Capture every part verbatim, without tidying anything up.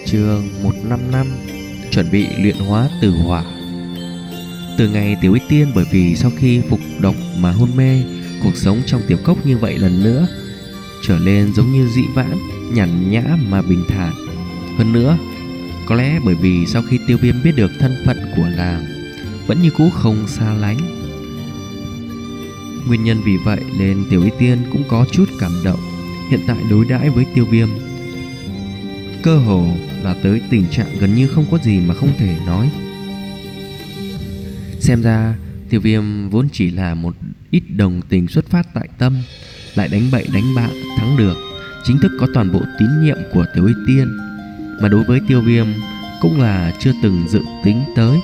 Chương một trăm năm mươi lăm. Chuẩn bị luyện hóa tử hỏa. Từ ngày Tiểu Y Tiên bởi vì sau khi phục độc mà hôn mê, cuộc sống trong tiểu cốc như vậy lần nữa trở lên giống như dị vãng, nhàn nhã mà bình thản. Hơn nữa, có lẽ bởi vì sau khi Tiêu Viêm biết được thân phận của làng, vẫn như cũ không xa lánh. Nguyên nhân vì vậy nên Tiểu Y Tiên cũng có chút cảm động. Hiện tại đối đãi với Tiêu Viêm cơ hồ là tới tình trạng gần như không có gì mà không thể nói. Xem ra Tiêu Viêm vốn chỉ là một ít đồng tình xuất phát tại tâm, lại đánh bậy đánh bạ thắng được, chính thức có toàn bộ tín nhiệm của Tiểu Y Tiên. Mà đối với Tiêu Viêm cũng là chưa từng dự tính tới.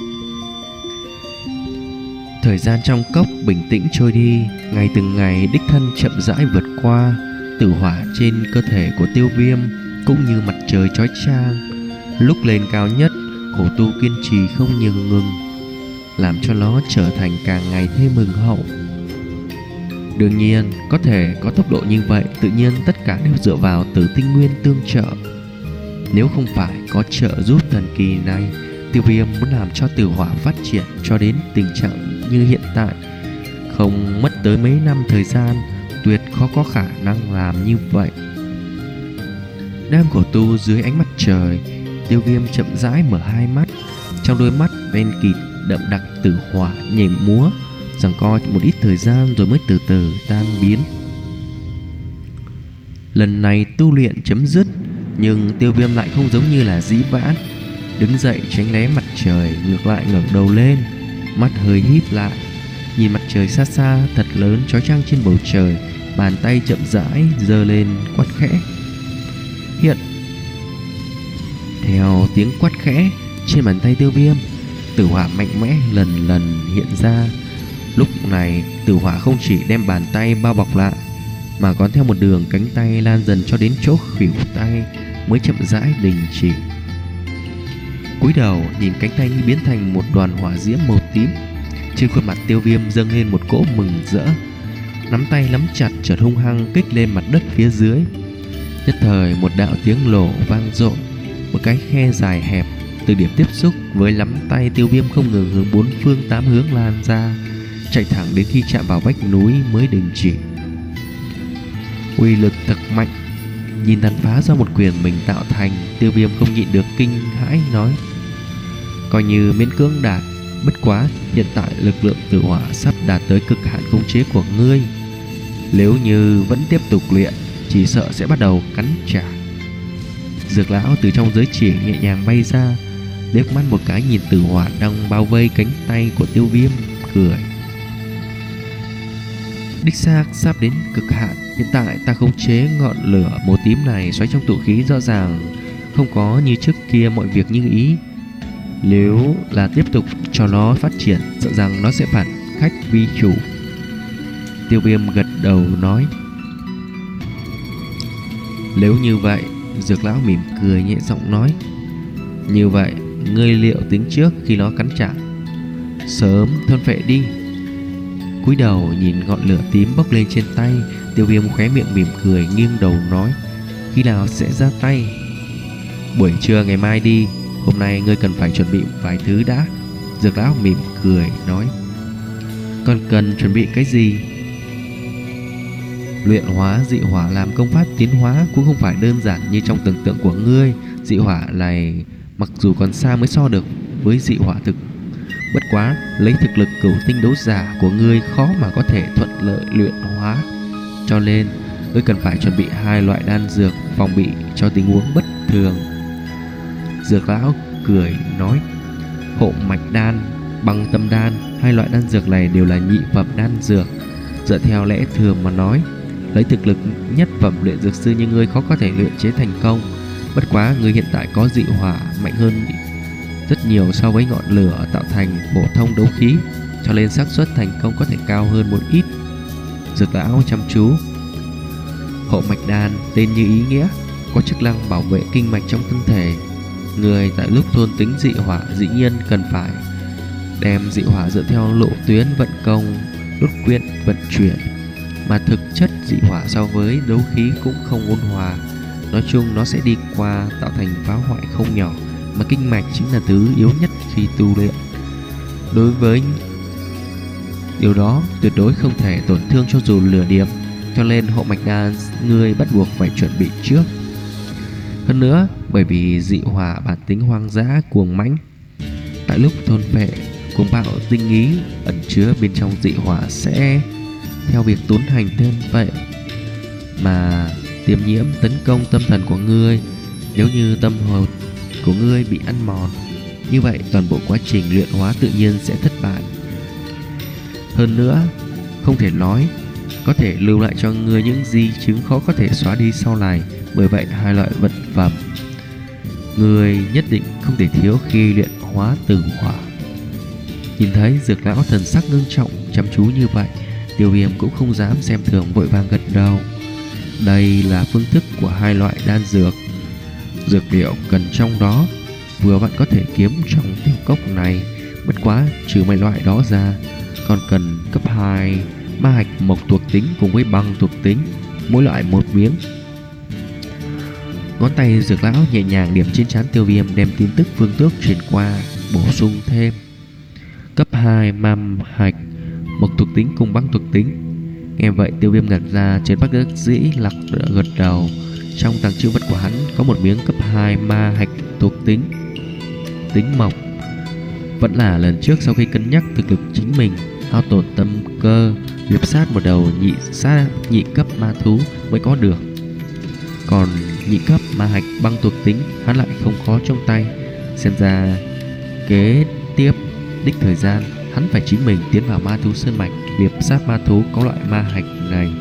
Thời gian trong cốc bình tĩnh trôi đi, ngày từng ngày đích thân chậm rãi vượt qua. Tử hỏa trên cơ thể của Tiêu Viêm cũng như mặt trời chói chang, lúc lên cao nhất, khổ tu kiên trì không nhường ngừng, làm cho nó trở thành càng ngày thêm mừng hậu. Đương nhiên, có thể có tốc độ như vậy, tự nhiên tất cả đều dựa vào Tử Tinh Nguyên tương trợ. Nếu không phải có trợ giúp thần kỳ này, Tiêu Viêm muốn làm cho tử hỏa phát triển cho đến tình trạng như hiện tại, không mất tới mấy năm thời gian, tuyệt khó có khả năng làm như vậy. Đang khổ tu dưới ánh mặt trời, Tiêu Viêm chậm rãi mở hai mắt. Trong đôi mắt đen kịt đậm đặc tử hỏa nhảy múa, giằng co một ít thời gian rồi mới từ từ tan biến. Lần này tu luyện chấm dứt, nhưng Tiêu Viêm lại không giống như là dĩ vãng đứng dậy tránh né mặt trời, ngược lại ngẩng đầu lên, mắt hơi híp lại, nhìn mặt trời xa xa thật lớn chói chang trên bầu trời, bàn tay chậm rãi giơ lên quát khẽ. Hiện. Theo tiếng quát khẽ, trên bàn tay Tiêu Viêm, tử hỏa mạnh mẽ lần lần hiện ra. Lúc này tử hỏa không chỉ đem bàn tay bao bọc lại, mà còn theo một đường cánh tay lan dần cho đến chỗ khuỷu tay mới chậm rãi đình chỉ. Cúi đầu nhìn cánh tay như biến thành một đoàn hỏa diễm màu tím, trên khuôn mặt Tiêu Viêm dâng lên một cỗ mừng rỡ, nắm tay nắm chặt chợt hung hăng kích lên mặt đất phía dưới. Nhất thời một đạo tiếng lổ vang dội, một cái khe dài hẹp từ điểm tiếp xúc với nắm tay Tiêu Viêm không ngừng hướng bốn phương tám hướng lan ra, chạy thẳng đến khi chạm vào vách núi mới đình chỉ. Uy lực thật mạnh, nhìn tàn phá do một quyền mình tạo thành, Tiêu Viêm không nhịn được kinh hãi nói: coi như miễn cưỡng đạt, bất quá hiện tại lực lượng tử hỏa sắp đạt tới cực hạn khống chế của ngươi. Nếu như vẫn tiếp tục luyện, chỉ sợ sẽ bắt đầu cắn trả. Dược lão từ trong giới chỉ nhẹ nhàng bay ra, liếc mắt một cái nhìn tử hỏa đang bao vây cánh tay của Tiêu Viêm, cười: đích xác sắp đến cực hạn. Hiện tại ta khống chế ngọn lửa màu tím này xoáy trong tụ khí, rõ ràng không có như trước kia mọi việc như ý. Nếu là tiếp tục cho nó phát triển, sợ rằng nó sẽ phản khách vi chủ. Tiêu Viêm gật đầu nói: nếu như vậy, dược lão mỉm cười nhẹ giọng nói: như vậy, ngươi liệu tính trước khi nó cắn trả, sớm thôn phệ đi. Cúi đầu nhìn ngọn lửa tím bốc lên trên tay, Tiêu Viêm khóe miệng mỉm cười, nghiêng đầu nói: khi nào sẽ ra tay? Buổi trưa ngày mai đi, hôm nay ngươi cần phải chuẩn bị vài thứ đã. Dược lão mỉm cười nói: còn cần chuẩn bị cái gì? Luyện hóa dị hỏa làm công pháp tiến hóa cũng không phải đơn giản như trong tưởng tượng của ngươi. Dị hỏa này mặc dù còn xa mới so được với dị hỏa thực, bất quá lấy thực lực cửu tinh đấu giả của ngươi khó mà có thể thuận lợi luyện hóa, cho nên ngươi cần phải chuẩn bị hai loại đan dược phòng bị cho tình huống bất thường. Dược lão cười nói: hộ mạch đan, băng tâm đan, hai loại đan dược này đều là nhị phẩm đan dược. Dựa theo lẽ thường mà nói, lấy thực lực nhất phẩm luyện dược sư như ngươi khó có thể luyện chế thành công. Bất quá ngươi hiện tại có dị hỏa mạnh hơn rất nhiều so với ngọn lửa tạo thành phổ thông đấu khí, cho nên xác suất thành công có thể cao hơn một ít. Dược lão chăm chú: hộ mạch đan tên như ý nghĩa, có chức năng bảo vệ kinh mạch trong thân thể. Người tại lúc thôn tính dị hỏa dĩ nhiên cần phải đem dị hỏa dựa theo lộ tuyến vận công đốt quyện vận chuyển, mà thực chất dị hỏa so với đấu khí cũng không ôn hòa, Nói chung nó sẽ đi qua tạo thành phá hoại không nhỏ, mà kinh mạch chính là thứ yếu nhất khi tu luyện. Đối với điều đó tuyệt đối không thể tổn thương cho dù lửa điểm, cho nên hộ mạch đan ngươi bắt buộc phải chuẩn bị trước. Hơn nữa, bởi vì dị hỏa bản tính hoang dã cuồng mãnh, tại lúc thôn phệ, cuồng bạo tinh ý ẩn chứa bên trong dị hỏa sẽ theo việc tốn hành thêm vậy mà tiềm nhiễm tấn công tâm thần của ngươi. Nếu như tâm hồn của ngươi bị ăn mòn, như vậy toàn bộ quá trình luyện hóa tự nhiên sẽ thất bại. Hơn nữa, không thể nói có thể lưu lại cho ngươi những di chứng khó có thể xóa đi sau này. Bởi vậy hai loại vật phẩm ngươi nhất định không thể thiếu khi luyện hóa tử hỏa. Nhìn thấy Dược lão thần sắc ngưng trọng chăm chú như vậy, Tiêu Viêm cũng không dám xem thường, vội vàng gật đầu. Đây là phương thức của hai loại đan dược. Dược liệu cần trong đó vừa vặn có thể kiếm trong tiểu cốc này. Bất quá trừ mấy loại đó ra, còn cần cấp hai ma hạch mộc thuộc tính cùng với băng thuộc tính, mỗi loại một miếng. Ngón tay Dược lão nhẹ nhàng điểm trên trán Tiêu Viêm, đem tin tức phương tước truyền qua, bổ sung thêm cấp hai ma hạch mộc thuộc tính cùng băng thuộc tính. Nghe vậy Tiêu Viêm ngẩn ra, trên bất đắc dĩ lặc gật đầu. Trong tàng trữ vật của hắn có một miếng cấp hai ma hạch thuộc tính tính mộc. Vẫn là lần trước sau khi cân nhắc thực lực chính mình, hao tổn tâm cơ, liệp sát một đầu nhị sát nhị cấp ma thú mới có được. Còn nhị cấp ma hạch băng thuộc tính hắn lại không có trong tay. Xem ra kế tiếp đích thời gian hắn phải chính mình tiến vào ma thú sơn mạch, liệp sát ma thú có loại ma hạch này.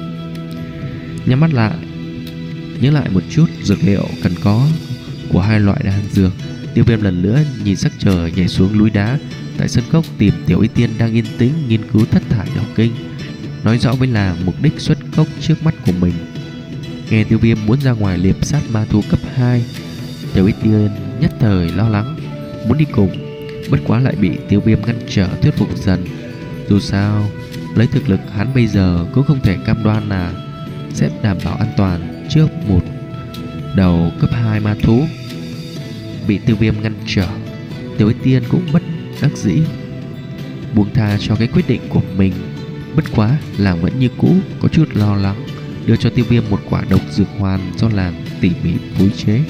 Nhắm mắt lại, nhớ lại một chút dược liệu cần có của hai loại đan dược, Tiêu Viêm lần nữa nhìn sắc trời nhảy xuống núi đá. Tại sân cốc tìm Tiểu Y Tiên đang yên tĩnh nghiên cứu thất thải đạo kinh, nói rõ với là mục đích xuất cốc trước mắt của mình. Nghe Tiêu Viêm muốn ra ngoài liệp sát ma thú cấp hai, Tiểu Y Tiên nhất thời lo lắng muốn đi cùng, bất quá lại bị Tiêu Viêm ngăn trở thuyết phục dần. Dù sao lấy thực lực hắn bây giờ cũng không thể cam đoan là sẽ đảm bảo an toàn trước một đầu cấp hai ma thú. Bị Tiêu Viêm ngăn trở, Tiểu Y Tiên cũng bất đắc dĩ buông tha cho cái quyết định của mình. Bất quá làng vẫn như cũ có chút lo lắng, đưa cho Tiêu Viêm một quả độc dược hoàn do làng tỉ mỉ phối chế.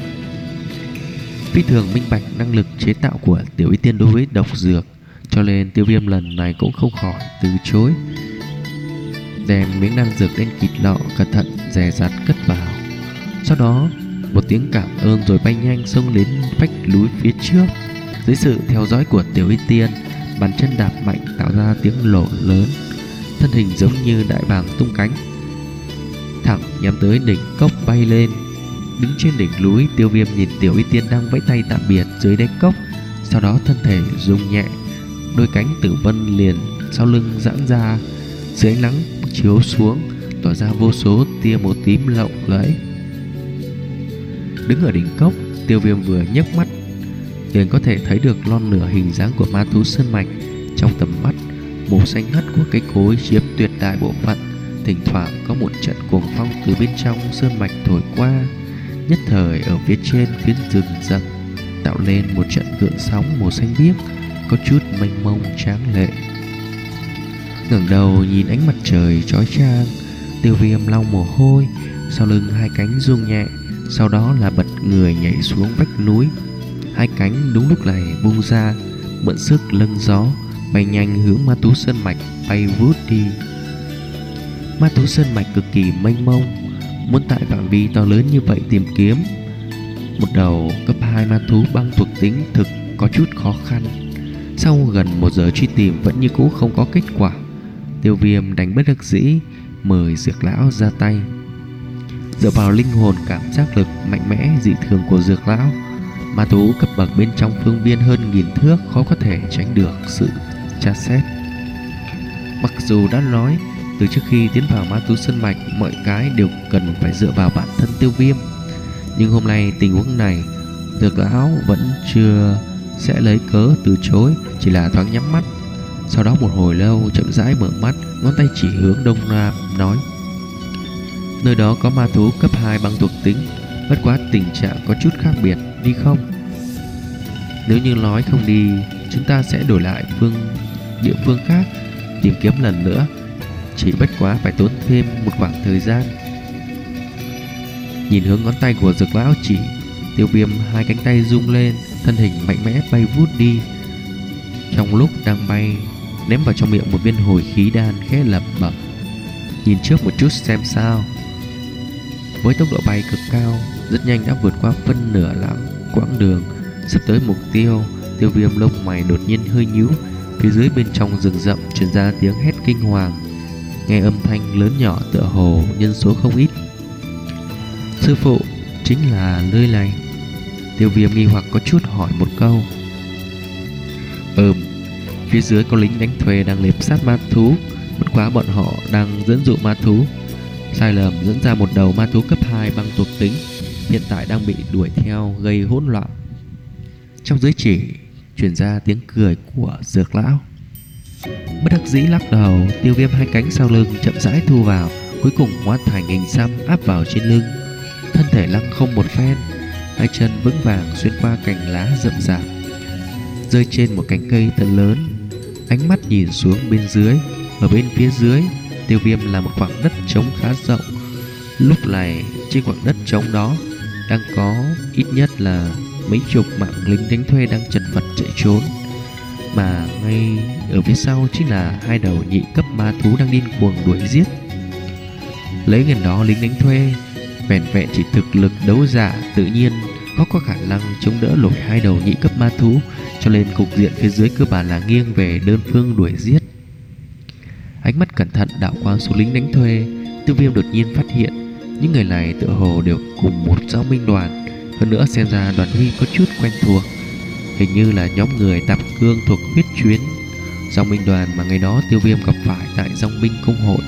Phi thường minh bạch năng lực chế tạo của Tiểu Y Tiên đối với độc dược, cho nên Tiêu Viêm lần này cũng không khỏi từ chối, đem miếng đan dược đen kịt lọ cẩn thận dè dặt cất vào. Sau đó một tiếng cảm ơn rồi bay nhanh xông đến vách núi phía trước. Dưới sự theo dõi của Tiểu Y Tiên, bàn chân đạp mạnh tạo ra tiếng nổ lớn, thân hình giống như đại bàng tung cánh, thẳng nhắm tới đỉnh cốc bay lên. Đứng trên đỉnh núi, Tiêu Viêm nhìn Tiểu Y Tiên đang vẫy tay tạm biệt dưới đáy cốc, sau đó thân thể rung nhẹ, đôi cánh tử vân liền sau lưng giãn ra, dưới ánh nắng chiếu xuống tỏa ra vô số tia màu tím lộng lẫy. Đứng ở đỉnh cốc, Tiêu Viêm vừa nhấc mắt liền có thể thấy được lon nửa hình dáng của ma thú sơn mạch. Trong tầm mắt, màu xanh ngắt của cây cối chiếm tuyệt đại bộ phận, thỉnh thoảng có một trận cuồng phong từ bên trong sơn mạch thổi qua, nhất thời ở phía trên phiến rừng rậm tạo nên một trận gợn sóng màu xanh biếc, có chút mênh mông tráng lệ. Ngẩng đầu nhìn ánh mặt trời chói chang, Tiêu Viêm lau mồ hôi, sau lưng hai cánh rung nhẹ, sau đó là bật người nhảy xuống vách núi. Hai cánh đúng lúc này bung ra, mượn sức lưng gió bay nhanh hướng ma thú sơn mạch bay vút đi. Ma thú sơn mạch cực kỳ mênh mông, muốn tại phạm vi to lớn như vậy tìm kiếm một đầu cấp hai ma thú băng thuộc tính thực có chút khó khăn. Sau gần một giờ truy tìm vẫn như cũ không có kết quả, Tiêu Viêm đánh bất đắc dĩ mời Dược lão ra tay. Dựa vào linh hồn cảm giác lực mạnh mẽ dị thường của Dược lão, ma thú cấp bậc bên trong phương viên hơn nghìn thước khó có thể tránh được sự tra xét. Mặc dù đã nói từ trước khi tiến vào ma thú sơn mạch mọi cái đều cần phải dựa vào bản thân Tiêu Viêm, nhưng hôm nay tình huống này Dược lão vẫn chưa sẽ lấy cớ từ chối, chỉ là thoáng nhắm mắt. Sau đó một hồi lâu chậm rãi mở mắt, ngón tay chỉ hướng đông nam nói: nơi đó có ma thú cấp hai băng thuộc tính, Bất quá tình trạng có chút khác biệt, đi không? Nếu như nói không đi, chúng ta sẽ đổi lại phương địa phương khác tìm kiếm lần nữa. Chỉ bất quá phải tốn thêm một khoảng thời gian. Nhìn hướng ngón tay của Dược lão chỉ, Tiêu Viêm hai cánh tay rung lên, thân hình mạnh mẽ bay vút đi. Trong lúc đang bay, ném vào trong miệng một viên hồi khí đan, khẽ lẩm bẩm: nhìn trước một chút xem sao. Với tốc độ bay cực cao, rất nhanh đã vượt qua phân nửa lãng quãng đường. Sắp tới mục tiêu, Tiêu Viêm lông mày đột nhiên hơi nhíu. Phía dưới bên trong rừng rậm truyền ra tiếng hét kinh hoàng, nghe âm thanh lớn nhỏ tựa hồ nhân số không ít. Sư phụ, chính là nơi này? Tiêu Viêm nghi hoặc có chút hỏi một câu. Ừm, phía dưới có lính đánh thuê đang liệp sát ma thú. Bất quá bọn họ đang dẫn dụ ma thú, sai lầm dẫn ra một đầu ma thú cấp hai băng thuộc tính, hiện tại đang bị đuổi theo gây hỗn loạn. Trong giới chỉ truyền ra tiếng cười của Dược lão. Bất đắc dĩ lắc đầu, Tiêu Viêm hai cánh sau lưng chậm rãi thu vào, cuối cùng hóa thành hình xăm áp vào trên lưng. Thân thể lăng không một phen, hai chân vững vàng xuyên qua cành lá rậm rạp, rơi trên một cành cây thật lớn. Ánh mắt nhìn xuống bên dưới. Ở bên phía dưới Tiêu Viêm là một khoảng đất trống khá rộng. Lúc này trên khoảng đất trống đó đang có ít nhất là mấy chục mạng lính đánh thuê đang chật vật chạy trốn, mà ngay ở phía sau chính là hai đầu nhị cấp ma thú đang điên cuồng đuổi giết. Lấy gần đó lính đánh thuê vẻn vẹn chỉ thực lực đấu giả tự nhiên có có khả năng chống đỡ nổi hai đầu nhị cấp ma thú, cho nên cục diện phía dưới cơ bản là nghiêng về đơn phương đuổi giết. Ánh mắt cẩn thận đảo qua số lính đánh thuê, Tiêu Viêm đột nhiên phát hiện những người này tựa hồ đều cùng một giao minh đoàn. Hơn nữa xem ra đoàn huy có chút quen thuộc, hình như là nhóm người Tạp Cương thuộc huyết chuyến, giao minh đoàn mà ngày đó Tiêu Viêm gặp phải tại dòng binh công hội.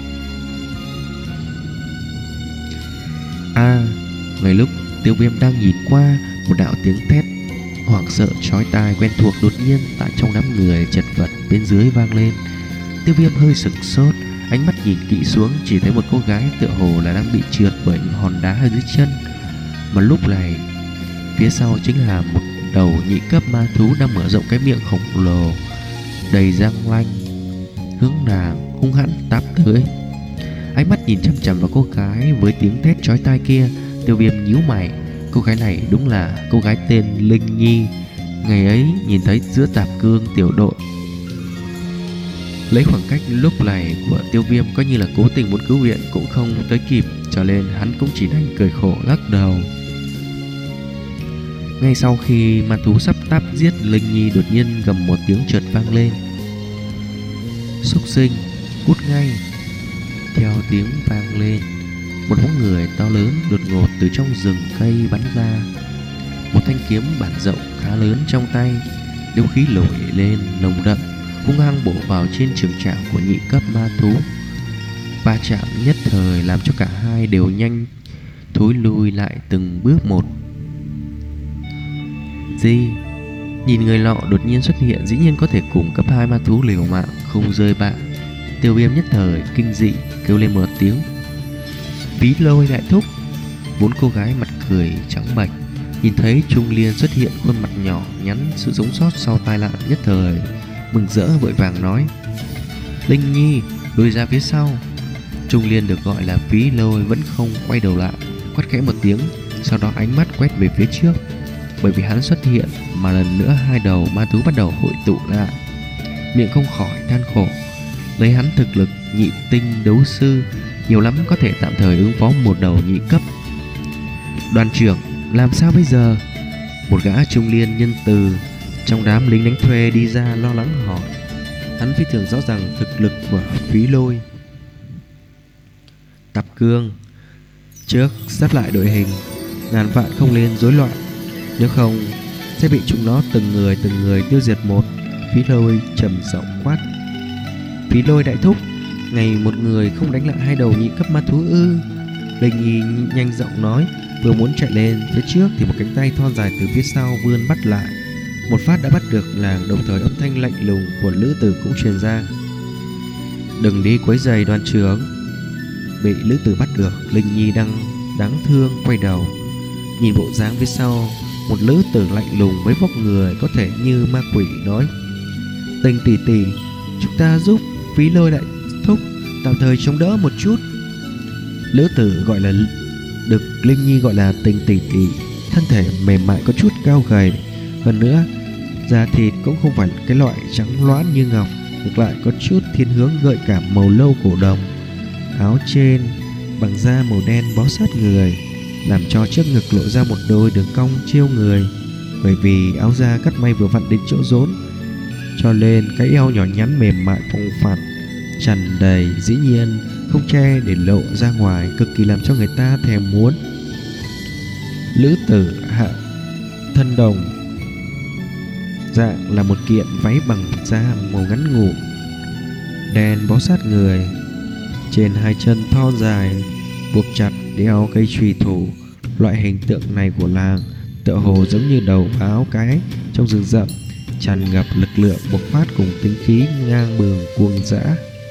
À, ngay lúc Tiêu Viêm đang nhìn qua, một đạo tiếng thét hoảng sợ chói tai quen thuộc đột nhiên tại trong đám người chật vật bên dưới vang lên. Tiêu Viêm hơi sửng sốt, ánh mắt nhìn kỹ xuống, chỉ thấy một cô gái tựa hồ là đang bị trượt bởi những hòn đá ở dưới chân. Mà lúc này phía sau chính là một đầu nhị cấp ma thú đang mở rộng cái miệng khổng lồ đầy răng lanh, hướng nàng hung hãn táp tới. Ánh mắt nhìn chằm chằm vào cô gái với tiếng thét chói tai kia, Tiêu Viêm nhíu mày. Cô gái này đúng là cô gái tên Linh Nhi, ngày ấy nhìn thấy giữa Tạp Cương tiểu đội. Lấy khoảng cách lúc này của Tiêu Viêm coi như là cố tình muốn cứu viện cũng không tới kịp, cho nên hắn cũng chỉ đành cười khổ lắc đầu. Ngay sau khi ma thú sắp táp giết, Linh Nhi đột nhiên gầm một tiếng chợt vang lên: "Súc sinh, cút ngay!" Theo tiếng vang lên, một bóng người to lớn đột ngột từ trong rừng cây bắn ra, một thanh kiếm bản rộng khá lớn trong tay, đấu khí nổi lên nồng đậm, hung hăng bổ vào trên trường trảo của nhị cấp ma thú. Va chạm nhất thời làm cho cả hai đều nhanh thối lui lại từng bước một. Gì? Nhìn người lọ đột nhiên xuất hiện dĩ nhiên có thể cùng cấp hai ma thú liều mạng không rơi bại. Tiêu Viêm nhất thời kinh dị kêu lên một tiếng: "Phí Lôi đại thúc!" Bốn cô gái mặt cười trắng bệch nhìn thấy Trung Liên xuất hiện, khuôn mặt nhỏ nhắn sự sống sót sau tai nạn, nhất thời mừng rỡ vội vàng nói: "Linh Nhi, lùi ra phía sau." Trung Liên được gọi là Phí Lôi vẫn không quay đầu lại, quát khẽ một tiếng, sau đó ánh mắt quét về phía trước. Bởi vì hắn xuất hiện mà lần nữa hai đầu ma thú bắt đầu hội tụ lại, miệng không khỏi than khổ. Lấy hắn thực lực nhị tinh đấu sư, nhiều lắm có thể tạm thời ứng phó một đầu nhị cấp. "Đoàn trưởng, làm sao bây giờ?" Một gã trung liên nhân từ trong đám lính đánh thuê đi ra lo lắng hỏi. Hắn phi thường rõ ràng thực lực của Phí Lôi. "Tạp Cương, trước sát lại đội hình, ngàn vạn không nên rối loạn, nếu không sẽ bị chúng nó từng người từng người tiêu diệt một." Phí Lôi trầm giọng quát. "Phí Lôi đại thúc, ngày một người không đánh lại hai đầu nhị cấp ma thú ư?" Linh Nhi nhanh giọng nói, vừa muốn chạy lên phía trước thì một cánh tay thon dài từ phía sau vươn bắt lại. Một phát đã bắt được nàng, đồng thời âm thanh lạnh lùng của lữ tử cũng truyền ra: "Đừng đi quấy rầy đoàn trưởng." Bị lữ tử bắt được, Linh Nhi đang đáng thương quay đầu, nhìn bộ dáng phía sau, một lữ tử lạnh lùng với vóc người có thể như ma quỷ nói: Tình tỷ tỷ, chúng ta giúp Phí Lôi đại thúc tạm thời chống đỡ một chút. Lữ tử gọi là được Linh Nhi gọi là Tình tỷ tỷ, thân thể mềm mại có chút cao gầy, hơn nữa da thịt cũng không phải cái loại trắng loãng như ngọc, ngược lại có chút thiên hướng gợi cảm màu lâu cổ đồng. Áo trên bằng da màu đen bó sát người, làm cho trước ngực lộ ra một đôi đường cong chiêu người. Bởi vì áo da cắt may vừa vặn đến chỗ rốn, cho nên cái eo nhỏ nhắn mềm mại phồng phẳng tràn đầy, dĩ nhiên không che để lộ ra ngoài, cực kỳ làm cho người ta thèm muốn. Lữ tử hạ thân đồng dạng là một kiện váy bằng da màu ngắn ngủn đen bó sát người, trên hai chân thon dài buộc chặt đeo cây chùy thủ. Loại hình tượng này của làng tựa hồ giống như đầu áo cái trong rừng rậm, tràn ngập lực lượng bộc phát cùng tính khí ngang bướng cuồng dã.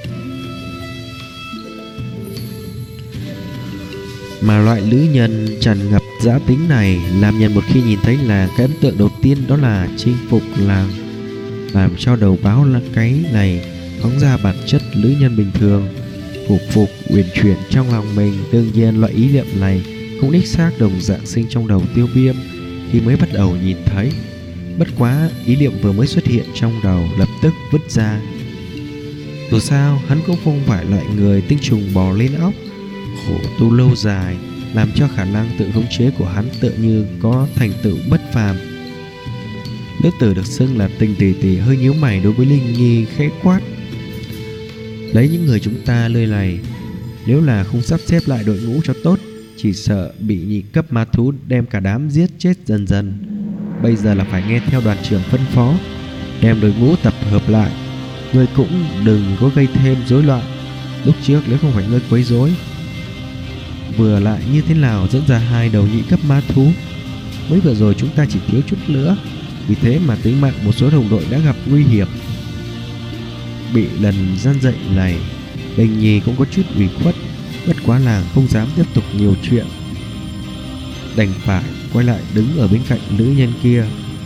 Mà loại nữ nhân tràn ngập dã tính này làm nhân một khi nhìn thấy là cái ấn tượng đầu tiên đó là chinh phục làng, làm cho đầu báo là cái này phóng ra bản chất nữ nhân bình thường, phục phục uyển chuyển trong lòng mình. Đương nhiên loại ý niệm này cũng đích xác đồng dạng sinh trong đầu Tiêu Viêm khi mới bắt đầu nhìn thấy. Bất quá ý niệm vừa mới xuất hiện trong đầu lập tức vứt ra. Dù sao hắn cũng không phải loại người tinh trùng bò lên óc, khổ tu lâu dài làm cho khả năng tự khống chế của hắn tựa như có thành tựu bất phàm. Nữ tử được xưng là Tình tỷ tỷ hơi nhíu mày đối với Linh Nhi khẽ quát: Lấy những người chúng ta nơi này, nếu là không sắp xếp lại đội ngũ cho tốt, chỉ sợ bị nhị cấp ma thú đem cả đám giết chết dần dần. Bây giờ là phải nghe theo đoàn trưởng phân phó, đem đội ngũ tập hợp lại. Ngươi cũng đừng có gây thêm rối loạn. Lúc trước nếu không phải ngươi quấy rối, vừa lại như thế nào dẫn ra hai đầu nhị cấp ma thú. Mới vừa rồi chúng ta chỉ thiếu chút nữa, vì thế mà tính mạng một số đồng đội đã gặp nguy hiểm. Bị lần gian dạy này, Linh Nhi cũng có chút ủy khuất, bất quá làng không dám tiếp tục nhiều chuyện, đành phải quay lại đứng ở bên cạnh nữ nhân kia.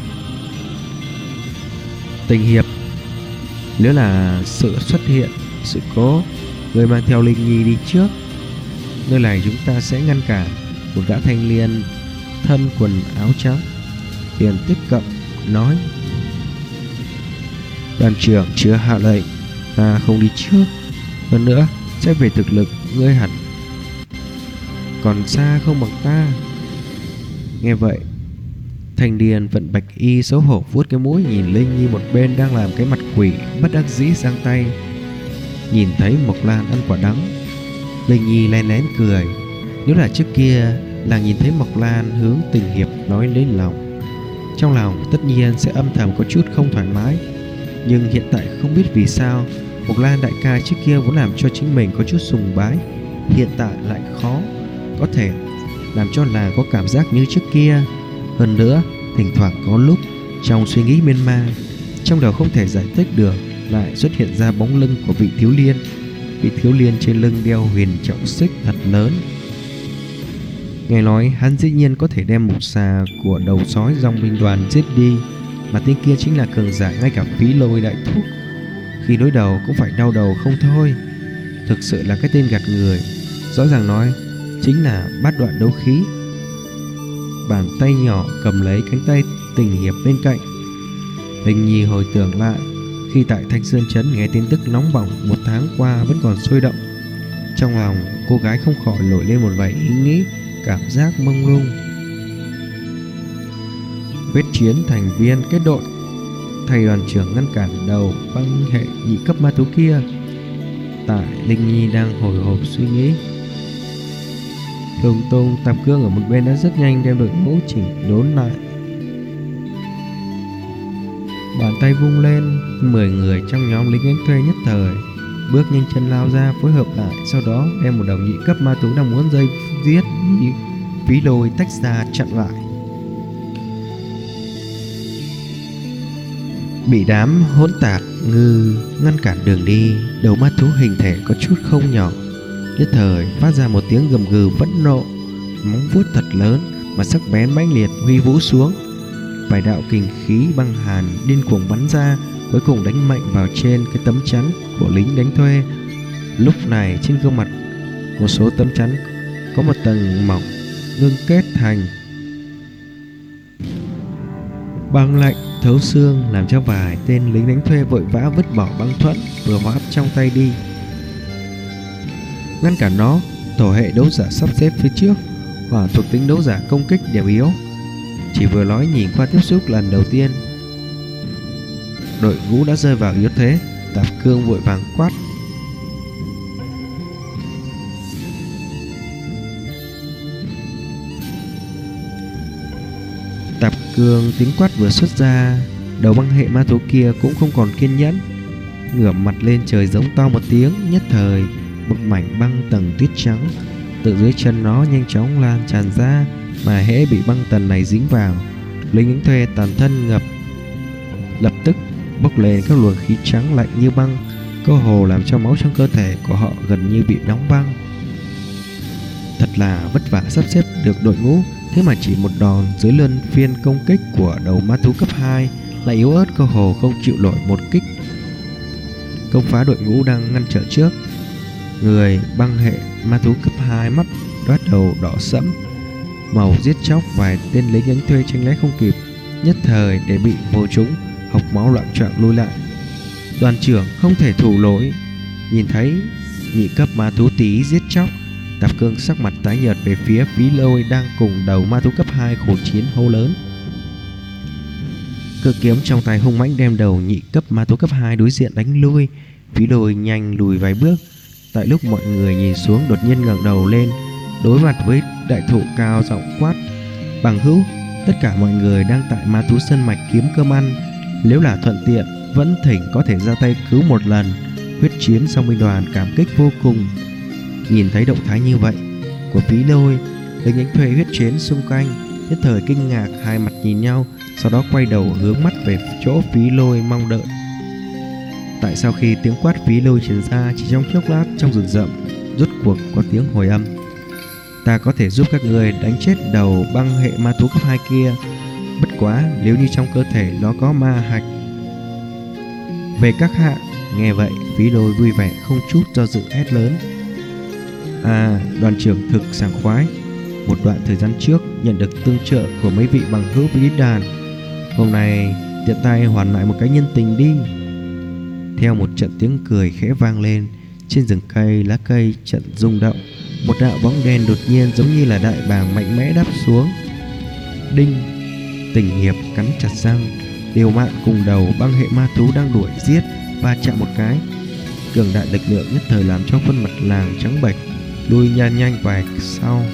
Tình hiệp, nếu là sự xuất hiện sự cố, người mang theo Linh Nhi đi trước, nơi này chúng ta sẽ ngăn cản. Một gã thanh niên thân quần áo trắng liền tiếp cận nói: Đoàn trưởng chưa hạ lệnh, ta không đi trước. Hơn nữa xét về thực lực, ngươi hẳn còn xa không bằng ta. Nghe vậy, thanh niên vận bạch y xấu hổ vuốt cái mũi nhìn Linh Nhi một bên đang làm cái mặt quỷ bất đắc dĩ giang tay. Nhìn thấy Mộc Lan ăn quả đắng, Linh Nhi lén lén cười. Nếu là trước kia là nhìn thấy Mộc Lan hướng Tình hiệp nói lấy lòng, trong lòng tất nhiên sẽ âm thầm có chút không thoải mái. Nhưng hiện tại không biết vì sao Mộc Lan đại ca trước kia vốn làm cho chính mình có chút sùng bái, hiện tại lại khó có thể làm cho làng có cảm giác như trước kia. Hơn nữa thỉnh thoảng có lúc trong suy nghĩ miên man, trong đầu không thể giải thích được, lại xuất hiện ra bóng lưng của vị thiếu liên. Vị thiếu liên trên lưng đeo huyền trọng xích thật lớn. Nghe nói hắn dĩ nhiên có thể đem mục xà của đầu sói dòng binh đoàn giết đi, mà tên kia chính là cường giả ngay cả Phí Lôi đại thúc khi đối đầu cũng phải đau đầu không thôi. Thực sự là cái tên gạt người, rõ ràng nói chính là bát đoạn đấu khí. Bàn tay nhỏ cầm lấy cánh tay Tình hiệp bên cạnh. Linh Nhi hồi tưởng lại khi tại Thanh Sơn Trấn nghe tin tức nóng bỏng một tháng qua vẫn còn sôi động, trong lòng cô gái không khỏi nổi lên một vài ý nghĩ, cảm giác mông lung. Huyết chiến thành viên kết đội, thầy đoàn trưởng ngăn cản đầu băng hệ nhị cấp ma thú kia. Tại Linh Nhi đang hồi hộp suy nghĩ, Lùng Tung Tạp Cương ở một bên đã rất nhanh đem đội ngũ chỉnh đốn lại. Bàn tay vung lên, mười người trong nhóm lính đánh thuê nhất thời bước nhanh chân lao ra phối hợp lại, sau đó đem một đầu nhị cấp ma thú đang muốn dây giết Phí Lôi tách ra chặn lại. Bị đám hỗn tạp ngư ngăn cản đường đi, đầu ma thú hình thể có chút không nhỏ nhất thời phát ra một tiếng gầm gừ phẫn nộ, móng vuốt thật lớn mà sắc bén mãnh liệt huy vũ xuống. Vài đạo kình khí băng hàn điên cuồng bắn ra, cuối cùng đánh mạnh vào trên cái tấm chắn của lính đánh thuê. Lúc này trên gương mặt một số tấm chắn có một tầng mỏng ngưng kết thành băng lạnh thấu xương, làm cho vài tên lính đánh thuê vội vã vứt bỏ băng thuẫn vừa hóa trong tay đi. Ngăn cản nó, tổ hệ đấu giả sắp xếp phía trước, hỏa thuộc tính đấu giả công kích đều yếu. Chỉ vừa nói nhìn qua tiếp xúc lần đầu tiên, đội ngũ đã rơi vào yếu thế. Tạp Cương vội vàng quát: Tạp Cương tiếng quát vừa xuất ra, đầu băng hệ ma thú kia cũng không còn kiên nhẫn, ngửa mặt lên trời giống to một tiếng. Nhất thời một mảnh băng tầng tuyết trắng từ dưới chân nó nhanh chóng lan tràn ra, mà hễ bị băng tầng này dính vào, lính đánh thuê toàn thân ngập lập tức bốc lên các luồng khí trắng lạnh như băng, cơ hồ làm cho máu trong cơ thể của họ gần như bị đóng băng. Thật là vất vả sắp xếp được đội ngũ, thế mà chỉ một đòn dưới luân phiên công kích của đầu ma thú cấp hai lại yếu ớt, cơ hồ không chịu nổi một kích công phá đội ngũ đang ngăn trở trước. Người băng hệ ma thú cấp hai mắt bắt đầu đỏ sẫm, màu giết chóc. Vài tên lính đánh thuê tranh né không kịp, nhất thời để bị vô trúng, hộc máu loạn choạng lui lại. Đoàn trưởng không thể thủ lỗi. Nhìn thấy nhị cấp ma thú tí giết chóc, Tạp Cương sắc mặt tái nhợt về phía Phí Lôi đang cùng đầu ma thú cấp hai khổ chiến hô lớn. Cự kiếm trong tay hung mãnh đem đầu nhị cấp ma thú cấp hai đối diện đánh lui. Phí Lôi nhanh lùi vài bước. Tại lúc mọi người nhìn xuống, đột nhiên ngẩng đầu lên, đối mặt với đại thụ cao giọng quát: Bằng hữu, tất cả mọi người đang tại ma thú sơn mạch kiếm cơm ăn, nếu là thuận tiện vẫn thỉnh có thể ra tay cứu một lần. Huyết chiến song binh đoàn cảm kích vô cùng. Nhìn thấy động thái như vậy của Phí Lôi, lính đánh thuê huyết chiến xung quanh nhất thời kinh ngạc, hai mặt nhìn nhau, sau đó quay đầu hướng mắt về chỗ Phí Lôi mong đợi. Tại sau khi tiếng quát Phí Lôi truyền ra, chỉ trong chốc lát trong rừng rậm rốt cuộc có tiếng hồi âm: Ta có thể giúp các người đánh chết đầu băng hệ ma thú cấp hai kia, bất quá nếu như trong cơ thể nó có ma hạch. Về các hạ. Nghe vậy, Phí Lôi vui vẻ không chút do dự hét lớn: À, đoàn trưởng thực sảng khoái. Một đoạn thời gian trước nhận được tương trợ của mấy vị bằng hữu với đàn, hôm nay tiện tay hoàn lại một cái nhân tình đi. Theo một trận tiếng cười khẽ vang lên, trên rừng cây lá cây trận rung động, một đạo bóng đen đột nhiên giống như là đại bàng mạnh mẽ đáp xuống. Đinh! Tình Hiệp cắn chặt răng, liều mạng cùng đầu băng hệ ma thú đang đuổi giết va chạm một cái, cường đại lực lượng nhất thời làm cho khuôn mặt làng trắng bệch, lui nhanh nhanh vài sau.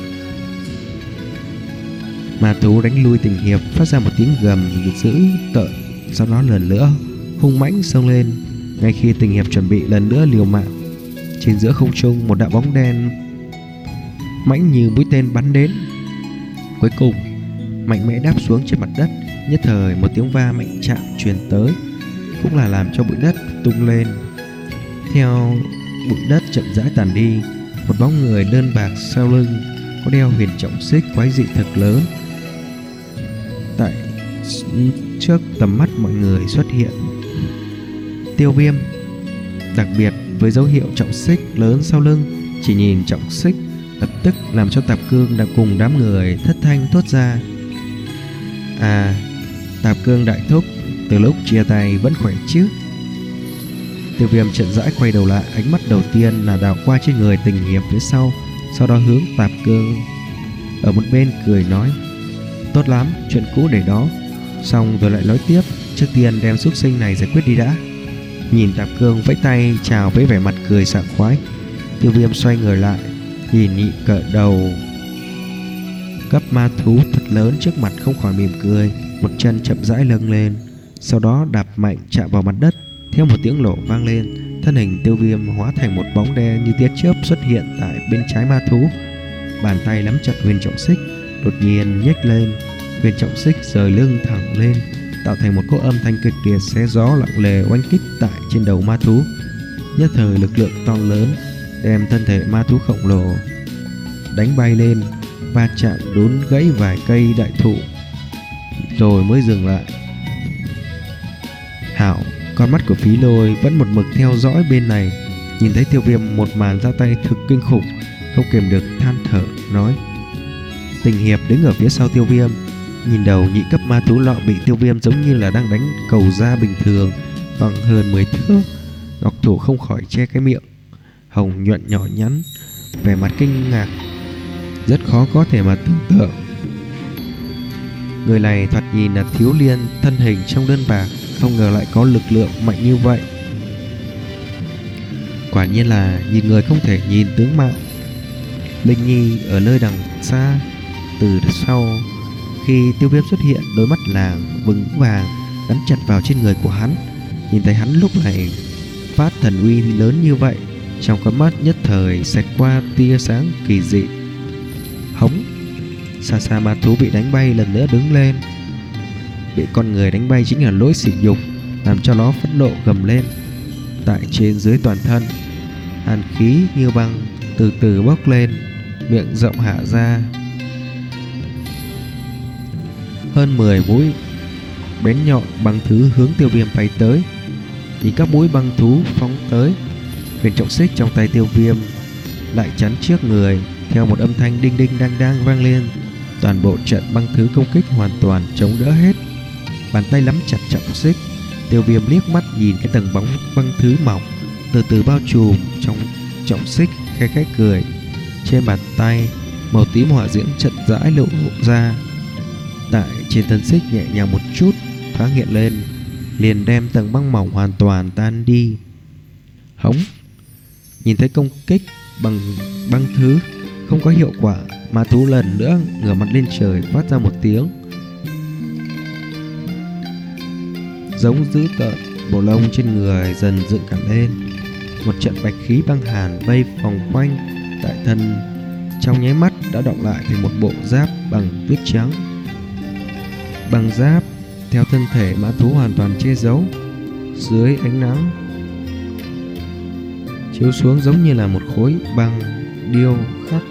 Ma thú đánh lui Tình Hiệp phát ra một tiếng gầm dữ tợn, sau đó lần nữa hung mãnh xông lên. Ngay khi Tình Hiệp chuẩn bị lần nữa liều mạng, trên giữa không trung một đạo bóng đen mãnh như mũi tên bắn đến, cuối cùng mạnh mẽ đáp xuống trên mặt đất. Nhất thời một tiếng va mạnh chạm truyền tới, cũng là làm cho bụi đất tung lên. Theo bụi đất chậm rãi tàn đi, một bóng người đơn bạc sau lưng có đeo huyền trọng xích quái dị thật lớn tại trước tầm mắt mọi người xuất hiện. Tiêu Viêm. Đặc biệt với dấu hiệu trọng xích lớn sau lưng, chỉ nhìn trọng xích lập tức làm cho Tạp Cương đã cùng đám người thất thanh thốt ra: À, Tạp Cương đại thúc, từ lúc chia tay vẫn khỏe chứ? Tiêu Viêm chậm rãi quay đầu lại, ánh mắt đầu tiên là đảo qua trên người Tình Hiệp phía sau, sau đó hướng Tạp Cương ở một bên cười nói: Tốt lắm, chuyện cũ để đó, xong rồi lại nói tiếp, trước tiên đem súc sinh này giải quyết đi đã. Nhìn Tạp Cương vẫy tay chào với vẻ mặt cười sảng khoái, Tiêu Viêm xoay người lại, nhìn nhị cỡ đầu cấp ma thú thật lớn trước mặt không khỏi mỉm cười, một chân chậm rãi lâng lên, sau đó đạp mạnh chạm vào mặt đất. Theo một tiếng nổ vang lên, thân hình Tiêu Viêm hóa thành một bóng đen như tia chớp xuất hiện tại bên trái ma thú. Bàn tay nắm chặt huyền trọng xích, đột nhiên nhếch lên, huyền trọng xích rời lưng thẳng lên, tạo thành một cỗ âm thanh kịch liệt xé gió lặng lề oanh kích tại trên đầu ma thú. Nhất thời lực lượng to lớn đem thân thể ma thú khổng lồ đánh bay lên, va chạm đốn gãy vài cây đại thụ rồi mới dừng lại. Hảo, con mắt của Phí Lôi vẫn một mực theo dõi bên này, nhìn thấy Tiêu Viêm một màn ra tay thực kinh khủng, không kèm được than thở nói. Tình Hiệp đứng ở phía sau Tiêu Viêm, nhìn đầu nhị cấp ma thú lọ bị Tiêu Viêm giống như là đang đánh cầu da bình thường bằng hơn mười thước, ngọc thủ không khỏi che cái miệng hồng nhuận nhỏ nhắn, vẻ mặt kinh ngạc, rất khó có thể mà tưởng tượng. Người này thoạt nhìn là thiếu niên thân hình trong đơn bạc, không ngờ lại có lực lượng mạnh như vậy. Quả nhiên là nhìn người không thể nhìn tướng mạo. Linh Nhi ở nơi đằng xa, từ sau khi Tiêu Viêm xuất hiện, đôi mắt làng vững vàng gắn chặt vào trên người của hắn. Nhìn thấy hắn lúc này phát thần uy lớn như vậy, trong con mắt nhất thời xẹt qua tia sáng kỳ dị. Hống! Xa xa ma thú bị đánh bay lần nữa đứng lên. Bị con người đánh bay chính là lỗi sỉ nhục, làm cho nó phẫn nộ gầm lên. Tại trên dưới toàn thân, hàn khí như băng từ từ bốc lên, miệng rộng hạ ra. Hơn mười mũi bén nhọn băng thứ hướng Tiêu Viêm bay tới. Nhìn các mũi băng thú phóng tới, huyền trọng xích trong tay Tiêu Viêm lại chắn trước người. Theo một âm thanh đinh đinh đang đang vang lên, toàn bộ trận băng thứ công kích hoàn toàn chống đỡ hết. Bàn tay nắm chặt trọng xích, Tiêu Viêm liếc mắt nhìn cái tầng bóng băng thứ mỏng từ từ bao trùm trong trọng xích, khẽ khẽ cười. Trên bàn tay, màu tím hỏa diễm chậm rãi lộ ra. Tại trên thân xích nhẹ nhàng một chút thoáng hiện lên, liền đem tầng băng mỏng hoàn toàn tan đi. Hống! Nhìn thấy công kích bằng băng thứ không có hiệu quả, ma thú lần nữa ngửa mặt lên trời phát ra một tiếng giống dữ tợn. Bộ lông trên người dần dựng cả lên, một trận bạch khí băng hàn vây vòng quanh tại thân, trong nháy mắt đã đọng lại thành một bộ giáp bằng tuyết trắng. Băng giáp theo thân thể mã thú hoàn toàn che giấu, dưới ánh nắng chiếu xuống giống như là một khối băng điêu khắc.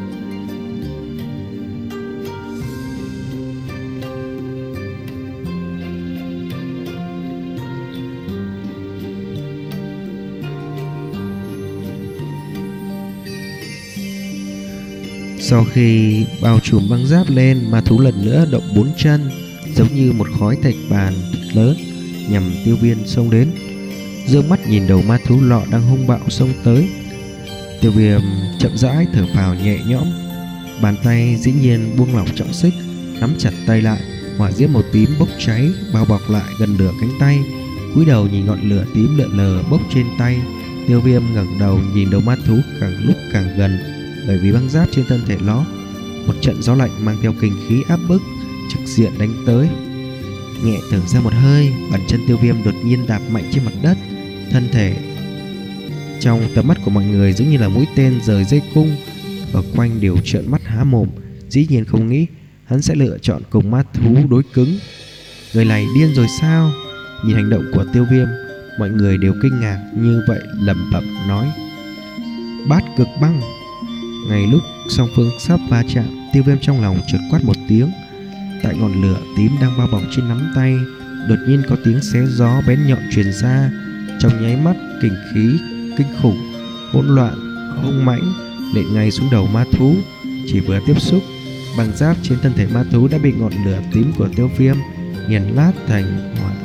Sau khi bao trùm băng giáp lên, ma thú lần nữa động bốn chân, giống như một khói thạch bàn lớn nhằm Tiêu Viêm xông đến. Dương mắt nhìn đầu ma thú lọ đang hung bạo xông tới, Tiêu Viêm chậm rãi thở phào nhẹ nhõm, bàn tay dĩ nhiên buông lỏng trọng xích, nắm chặt tay lại. Hỏa diễm màu tím bốc cháy bao bọc lại gần nửa cánh tay. Cúi đầu nhìn ngọn lửa tím lượn lờ bốc trên tay, Tiêu Viêm ngẩng đầu nhìn đầu ma thú càng lúc càng gần. Bởi vì băng giáp trên thân thể nó, một trận gió lạnh mang theo kinh khí áp bức trực diện đánh tới. Nhẹ thở ra một hơi, bàn chân Tiêu Viêm đột nhiên đạp mạnh trên mặt đất. Thân thể trong tầm mắt của mọi người giống như là mũi tên rời dây cung, ở quanh đều trợn mắt há mồm. Dĩ nhiên không nghĩ hắn sẽ lựa chọn cùng ma thú đối cứng. Người này điên rồi sao? Nhìn hành động của Tiêu Viêm, mọi người đều kinh ngạc như vậy, lẩm bẩm nói: Bát cực băng. Ngay lúc song phương sắp va chạm, Tiêu Viêm trong lòng chợt quát một tiếng. Tại ngọn lửa tím đang bao bọc trên nắm tay, đột nhiên có tiếng xé gió bén nhọn truyền ra. Trong nháy mắt, kình khí kinh khủng hỗn loạn hung mãnh nện ngay xuống đầu ma thú. Chỉ vừa tiếp xúc, băng giáp trên thân thể ma thú đã bị ngọn lửa tím của Tiêu Viêm nghiền nát thành hỏa,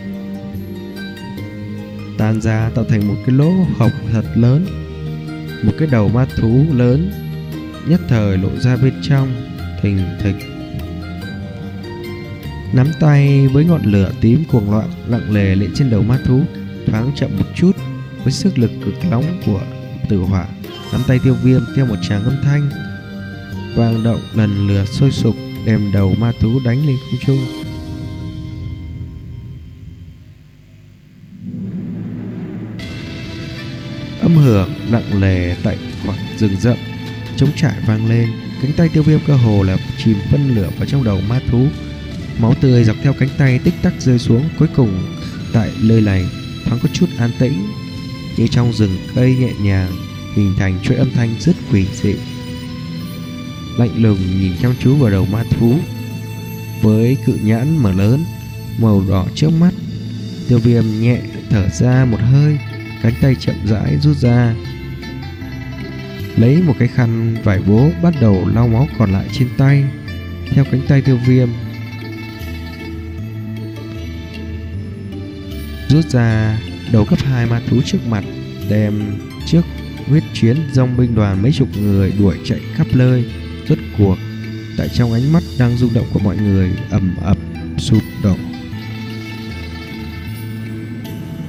tan ra tạo thành một cái lỗ hổng thật lớn. Một cái đầu ma thú lớn nhất thời lộ ra bên trong, thình thịch. Nắm tay với ngọn lửa tím cuồng loạn lặng lề lên trên đầu ma thú, thoáng chậm một chút. Với sức lực cực nóng của tử hỏa, nắm tay Tiêu Viêm theo một tràng âm thanh vang động lần lượt sôi sục, đem đầu ma thú đánh lên không trung. Âm hưởng nặng nề tại khoảng rừng rậm trống trải vang lên. Cánh tay Tiêu Viêm cơ hồ là chìm phân lửa vào trong đầu ma thú. Máu tươi dọc theo cánh tay tích tắc rơi xuống. Cuối cùng tại nơi này thoáng có chút an tĩnh, như trong rừng cây nhẹ nhàng hình thành chuỗi âm thanh rất quỷ dị. lạnh lùng nhìn chăm chú vào đầu ma thú với cự nhãn mở lớn màu đỏ trước mắt. Tiêu Viêm nhẹ thở ra một hơi, cánh tay chậm rãi rút ra, lấy một cái khăn vải bố bắt đầu lau máu còn lại trên tay. Theo cánh tay Tiêu Viêm rút ra, đầu cấp hai ma thú trước mặt đem trước huyết chiến dòng binh đoàn mấy chục người đuổi chạy khắp nơi. Rốt cuộc tại trong ánh mắt đang rung động của mọi người ầm ầm sụp đổ.